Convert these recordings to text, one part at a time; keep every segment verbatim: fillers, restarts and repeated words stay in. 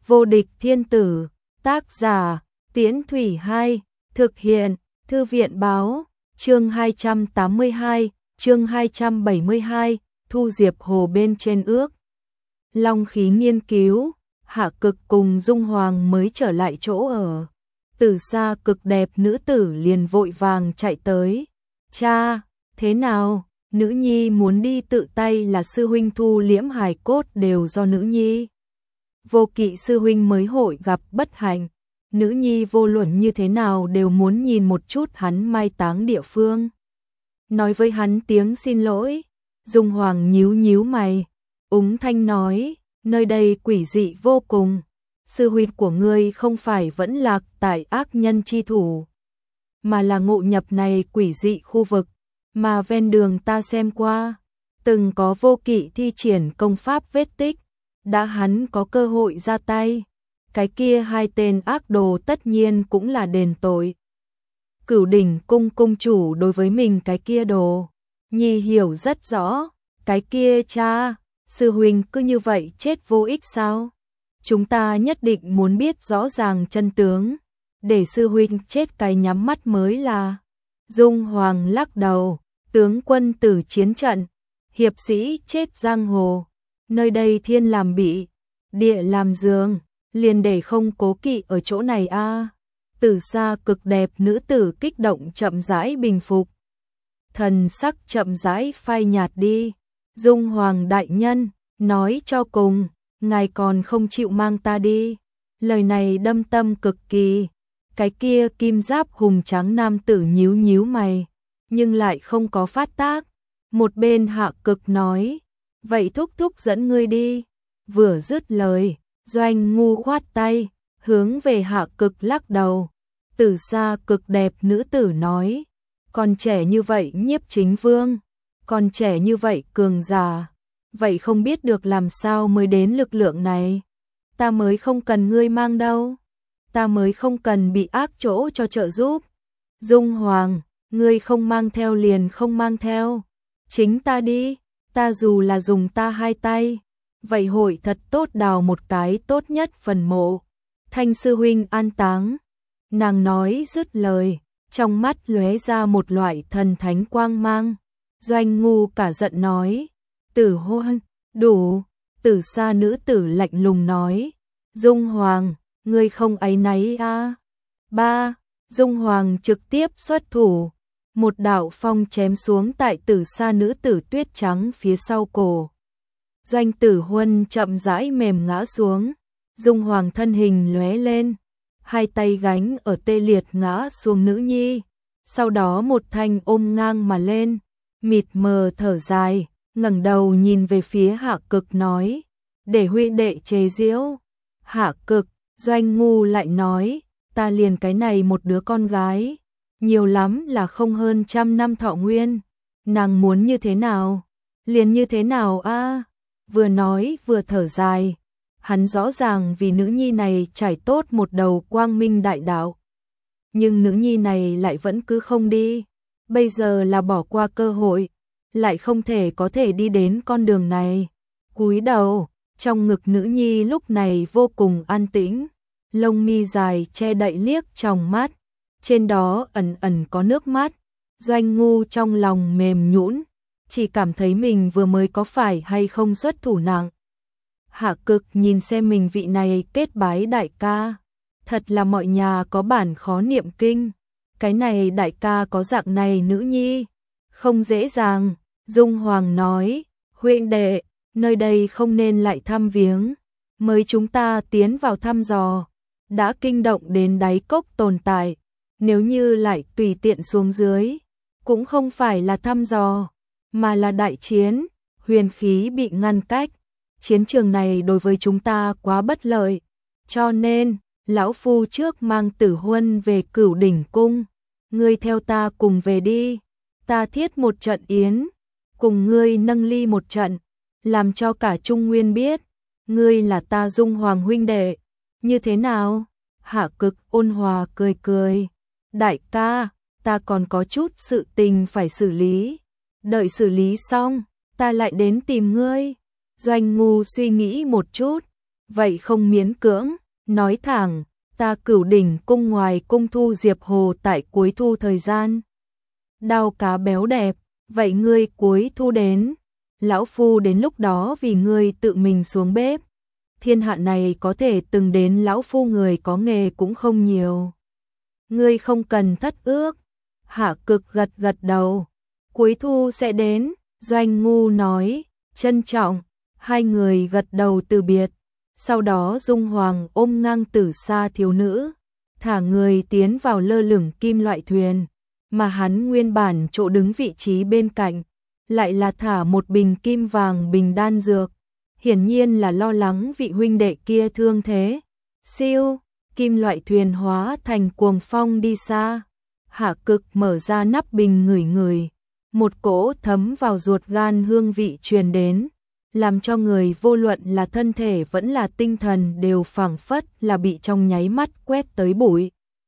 Vô địch thiên tử, tác giả, Tiễn Thủy Hai, thực hiện, Thư viện báo, chương hai trăm tám mươi hai, chương hai trăm bảy mươi hai, Thu Diệp Hồ bên trên ước. Long khí nghiên cứu, Hạ Cực cùng Dung Hoàng mới trở lại chỗ ở. Từ xa cực đẹp nữ tử liền vội vàng chạy tới. Cha, thế nào? Nữ nhi muốn đi tự tay là sư huynh thu liễm hài cốt đều do nữ nhi. Vô Kỵ sư huynh mới hội gặp bất hạnh. Nữ nhi vô luận như thế nào đều muốn nhìn một chút hắn mai táng địa phương. Nói với hắn tiếng xin lỗi. Dung Hoàng nhíu nhíu mày. Úng thanh nói, nơi đây quỷ dị vô cùng. Sư huynh của ngươi không phải vẫn lạc tại ác nhân chi thủ, mà là ngộ nhập này quỷ dị khu vực, mà ven đường ta xem qua, từng có Vô Kỵ thi triển công pháp vết tích, đã hắn có cơ hội ra tay, cái kia hai tên ác đồ tất nhiên cũng là đền tội. Cửu Đỉnh cung cung chủ đối với mình cái kia đồ, nhi hiểu rất rõ, cái kia cha, sư huynh cứ như vậy chết vô ích sao? Chúng ta nhất định muốn biết rõ ràng chân tướng, để sư huynh chết cái nhắm mắt mới là. Dung Hoàng lắc đầu, tướng quân tử chiến trận, hiệp sĩ chết giang hồ, nơi đây thiên làm bị, địa làm giường, liền để không cố kỵ ở chỗ này a. À. Từ xa cực đẹp nữ tử kích động chậm rãi bình phục. Thần sắc chậm rãi phai nhạt đi. Dung Hoàng đại nhân, nói cho cùng, ngài còn không chịu mang ta đi. Lời này đâm tâm cực kỳ. Cái kia kim giáp hùng tráng nam tử nhíu nhíu mày, nhưng lại không có phát tác. Một bên Hạ Cực nói, vậy thúc thúc dẫn ngươi đi. Vừa dứt lời, Doanh Ngu khoát tay, hướng về Hạ Cực lắc đầu. Từ xa cực đẹp nữ tử nói, còn trẻ như vậy nhiếp chính vương, còn trẻ như vậy cường giả, vậy không biết được làm sao mới đến lực lượng này. Ta mới không cần ngươi mang đâu, ta mới không cần bị ác chỗ cho trợ giúp. Dung Hoàng, ngươi không mang theo liền không mang theo, chính ta đi, ta dù là dùng ta hai tay, vậy hội thật tốt đào một cái tốt nhất phần mộ, Thanh sư huynh an táng. Nàng nói dứt lời, trong mắt lóe ra một loại thần thánh quang mang. Doanh Ngu cả giận nói, tử hôn, đủ. Từ xa nữ tử lạnh lùng nói, Dung Hoàng, ngươi không áy náy a? À? Ba, Dung Hoàng trực tiếp xuất thủ, một đạo phong chém xuống tại từ xa nữ tử tuyết trắng phía sau cổ. Doanh Tử Huân chậm rãi mềm ngã xuống, Dung Hoàng thân hình lóe lên, hai tay gánh ở tê liệt ngã xuống nữ nhi, sau đó một thanh ôm ngang mà lên, mịt mờ thở dài, ngẩng đầu nhìn về phía Hạ Cực nói, để huynh đệ chế giễu. Hạ Cực, Doanh Ngu lại nói, ta liền cái này một đứa con gái, nhiều lắm là không hơn trăm năm thọ nguyên, nàng muốn như thế nào, liền như thế nào a? À? Vừa nói vừa thở dài, hắn rõ ràng vì nữ nhi này trải tốt một đầu quang minh đại đạo, nhưng nữ nhi này lại vẫn cứ không đi, bây giờ là bỏ qua cơ hội, lại không thể có thể đi đến con đường này. Cúi đầu, trong ngực nữ nhi lúc này vô cùng an tĩnh, lông mi dài che đậy liếc trong mắt, trên đó ẩn ẩn có nước mắt. Doanh Ngu trong lòng mềm nhũn, chỉ cảm thấy mình vừa mới có phải hay không xuất thủ nặng. Hạ Cực nhìn xem mình vị này kết bái đại ca, thật là mọi nhà có bản khó niệm kinh, cái này đại ca có dạng này nữ nhi, không dễ dàng. Dung Hoàng nói, huynh đệ, nơi đây không nên lại thăm viếng, mới chúng ta tiến vào thăm dò, đã kinh động đến đáy cốc tồn tại, nếu như lại tùy tiện xuống dưới, cũng không phải là thăm dò, mà là đại chiến, huyền khí bị ngăn cách, chiến trường này đối với chúng ta quá bất lợi, cho nên, lão phu trước mang Tử Huân về Cửu Đỉnh cung, ngươi theo ta cùng về đi, ta thiết một trận yến, cùng ngươi nâng ly một trận, làm cho cả Trung Nguyên biết, ngươi là ta Dung Hoàng huynh đệ, như thế nào? Hạ Cực ôn hòa cười cười, đại ca, ta còn có chút sự tình phải xử lý, đợi xử lý xong, ta lại đến tìm ngươi. Doanh Ngu suy nghĩ một chút, vậy không miễn cưỡng, nói thẳng, ta Cửu Đỉnh cung ngoài cung thu Diệp Hồ tại cuối thu thời gian. Đao cá béo đẹp, vậy ngươi cuối thu đến, lão phu đến lúc đó vì ngươi tự mình xuống bếp. Thiên hạ này có thể từng đến lão phu người có nghề cũng không nhiều. Ngươi không cần thất ước. Hạ Cực gật gật đầu. Cuối thu sẽ đến, Doanh Ngu nói, trân trọng, hai người gật đầu từ biệt. Sau đó Dung Hoàng ôm ngang Tử Sa thiếu nữ, thả người tiến vào lơ lửng kim loại thuyền, mà hắn nguyên bản chỗ đứng vị trí bên cạnh, lại là thả một bình kim vàng bình đan dược, hiển nhiên là lo lắng vị huynh đệ kia thương thế. Siêu, kim loại thuyền hóa thành cuồng phong đi xa. Hạ Cực mở ra nắp bình ngửi ngửi, một cỗ thấm vào ruột gan hương vị truyền đến, làm cho người vô luận là thân thể vẫn là tinh thần đều phảng phất là bị trong nháy mắt quét tới bụi.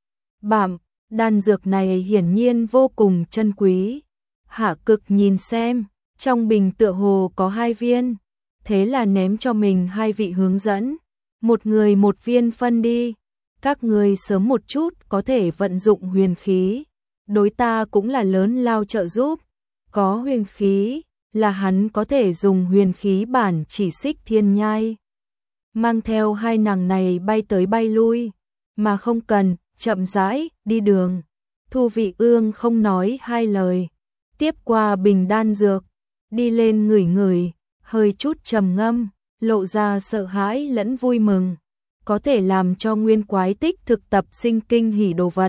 Bạm, đan dược này hiển nhiên vô cùng chân quý. Hạ Cực nhìn xem, trong bình tựa hồ có hai viên, thế là ném cho mình hai vị hướng dẫn, một người một viên phân đi, các người sớm một chút có thể vận dụng huyền khí, đối ta cũng là lớn lao trợ giúp, có huyền khí là hắn có thể dùng huyền khí bản chỉ xích thiên nhai. Mang theo hai nàng này bay tới bay lui, mà không cần, chậm rãi, đi đường. Thu Vị Ương không nói hai lời, tiếp qua bình đan dược, đi lên ngửi ngửi, hơi chút trầm ngâm, lộ ra sợ hãi lẫn vui mừng, có thể làm cho nguyên quái tích thực tập sinh kinh hỉ đồ vật.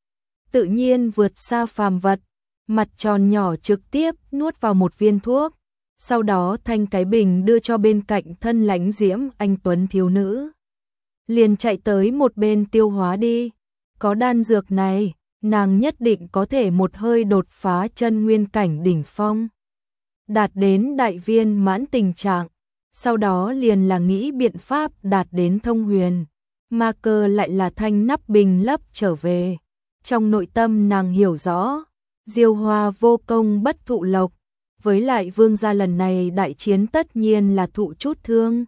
Tự nhiên vượt xa phàm vật, mặt tròn nhỏ trực tiếp nuốt vào một viên thuốc, sau đó thanh cái bình đưa cho bên cạnh thân lãnh diễm anh tuấn thiếu nữ. Liền chạy tới một bên tiêu hóa đi, có đan dược này, nàng nhất định có thể một hơi đột phá chân nguyên cảnh đỉnh phong, đạt đến đại viên mãn tình trạng, sau đó liền là nghĩ biện pháp đạt đến thông huyền. Ma Cơ lại là thanh nắp bình lấp trở về, trong nội tâm nàng hiểu rõ, Diêu Hoa vô công bất thụ lộc, với lại vương gia lần này đại chiến tất nhiên là thụ chút thương.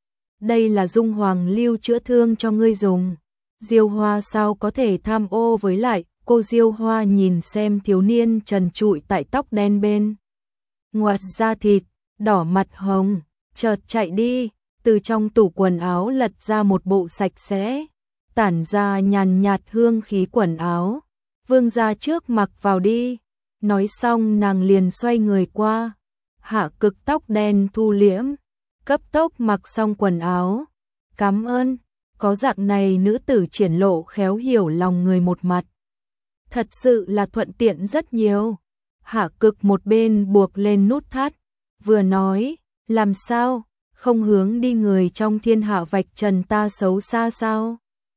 Đây là Dung Hoàng lưu chữa thương cho ngươi dùng. Diêu Hoa sao có thể tham ô với lại, cô Diêu Hoa nhìn xem thiếu niên trần trụi tại tóc đen bên ngoặt da thịt, đỏ mặt hồng, chợt chạy đi, từ trong tủ quần áo lật ra một bộ sạch sẽ, tản ra nhàn nhạt hương khí quần áo. Vương gia trước mặc vào đi. Nói xong nàng liền xoay người qua. Hạ Cực tóc đen thu liễm, cấp tốc mặc xong quần áo. Cảm ơn, có dạng này nữ tử triển lộ khéo hiểu lòng người một mặt. Thật sự là thuận tiện rất nhiều. Hạ Cực một bên buộc lên nút thắt, vừa nói, làm sao, không hướng đi người trong thiên hạ vạch trần ta xấu xa sao?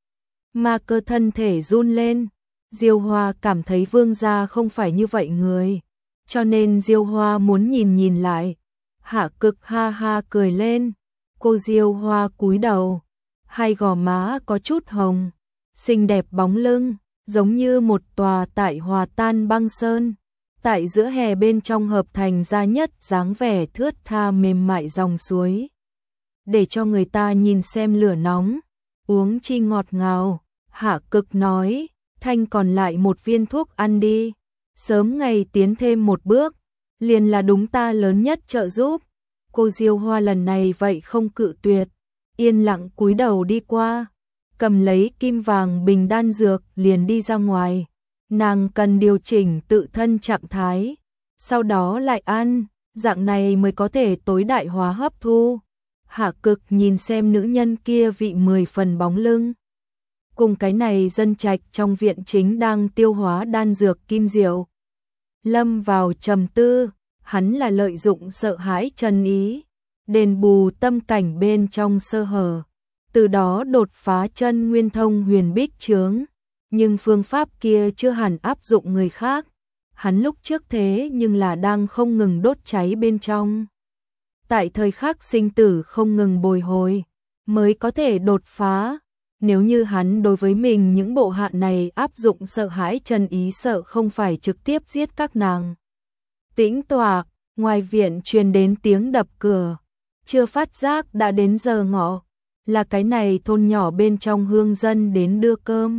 Ma Cơ thân thể run lên. Diêu Hoa cảm thấy vương gia không phải như vậy người, cho nên Diêu Hoa muốn nhìn nhìn lại. Hạ Cực ha ha cười lên, cô Diêu Hoa cúi đầu, hai gò má có chút hồng, xinh đẹp bóng lưng, giống như một tòa tại hòa tan băng sơn, tại giữa hè bên trong hợp thành ra nhất dáng vẻ thướt tha mềm mại dòng suối, để cho người ta nhìn xem lửa nóng, uống chi ngọt ngào. Hạ Cực nói, thanh còn lại một viên thuốc ăn đi, sớm ngày tiến thêm một bước, liền là đúng ta lớn nhất trợ giúp. Cô Diêu Hoa lần này vậy không cự tuyệt, yên lặng cúi đầu đi qua, cầm lấy kim vàng bình đan dược liền đi ra ngoài. Nàng cần điều chỉnh tự thân trạng thái, sau đó lại ăn, dạng này mới có thể tối đại hóa hấp thu. Hạ Cực nhìn xem nữ nhân kia vị mười phần bóng lưng, cùng cái này dân trạch trong viện chính đang tiêu hóa đan dược kim diệu. Lâm vào trầm tư, hắn là lợi dụng sợ hãi chân ý, đền bù tâm cảnh bên trong sơ hở, từ đó đột phá chân nguyên thông huyền bích chướng. Nhưng phương pháp kia chưa hẳn áp dụng người khác, hắn lúc trước thế nhưng là đang không ngừng đốt cháy bên trong. Tại thời khắc sinh tử không ngừng bồi hồi, mới có thể đột phá. Nếu như hắn đối với mình những bộ hạ này áp dụng sợ hãi chân ý, sợ không phải trực tiếp giết các nàng. Tĩnh tọa, ngoài viện truyền đến tiếng đập cửa, chưa phát giác đã đến giờ ngọ. là cái này thôn nhỏ bên trong hương dân đến đưa cơm.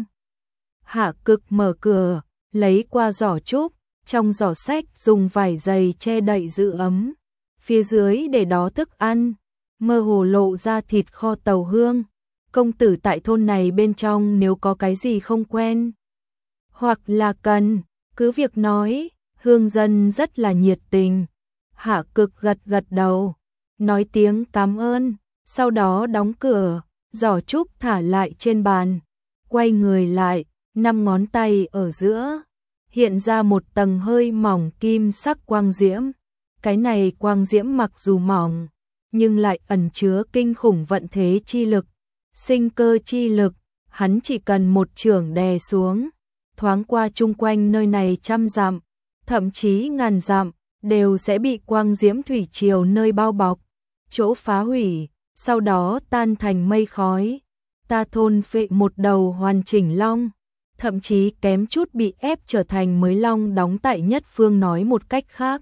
Hạ Cực mở cửa, lấy qua giỏ trúc, trong giỏ sách dùng vải dày che đậy giữ ấm. Phía dưới để đó thức ăn, mơ hồ lộ ra thịt kho tàu hương. Công tử tại thôn này bên trong nếu có cái gì không quen, hoặc là cần, cứ việc nói, hương dân rất là nhiệt tình. Hạ Cực gật gật đầu, nói tiếng cảm ơn, sau đó đóng cửa, giỏ trúc thả lại trên bàn, quay người lại, năm ngón tay ở giữa, hiện ra một tầng hơi mỏng kim sắc quang diễm. Cái này quang diễm mặc dù mỏng, nhưng lại ẩn chứa kinh khủng vận thế chi lực, sinh cơ chi lực, hắn chỉ cần một chưởng đè xuống, thoáng qua chung quanh nơi này trăm dặm, thậm chí ngàn dặm, đều sẽ bị quang diễm thủy triều nơi bao bọc, chỗ phá hủy, sau đó tan thành mây khói. Ta thôn phệ một đầu hoàn chỉnh long, thậm chí kém chút bị ép trở thành mới long đóng tại nhất phương. Nói một cách khác,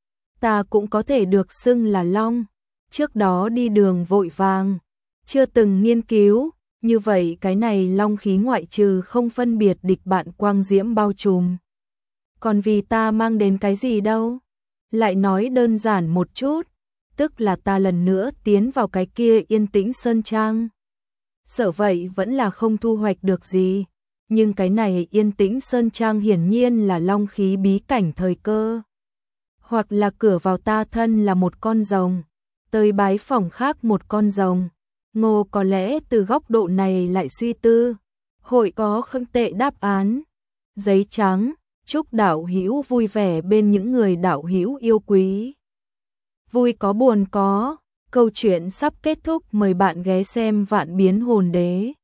ta cũng có thể được xưng là long. Trước đó đi đường vội vàng, chưa từng nghiên cứu, như vậy cái này long khí ngoại trừ không phân biệt địch bạn quang diễm bao trùm, còn vì ta mang đến cái gì đâu. Lại nói đơn giản một chút, tức là ta lần nữa tiến vào cái kia yên tĩnh sơn trang. Sợ vậy vẫn là không thu hoạch được gì, nhưng cái này yên tĩnh sơn trang hiển nhiên là long khí bí cảnh thời cơ, hoặc là cửa vào ta thân là một con rồng, tới bái phỏng khác một con rồng. Ngô có lẽ từ góc độ này lại suy tư, hội có không tệ đáp án. Giấy trắng, chúc đạo hữu vui vẻ bên những người đạo hữu yêu quý. Vui có buồn có, câu chuyện sắp kết thúc, mời bạn ghé xem Vạn Biến Hồn Đế.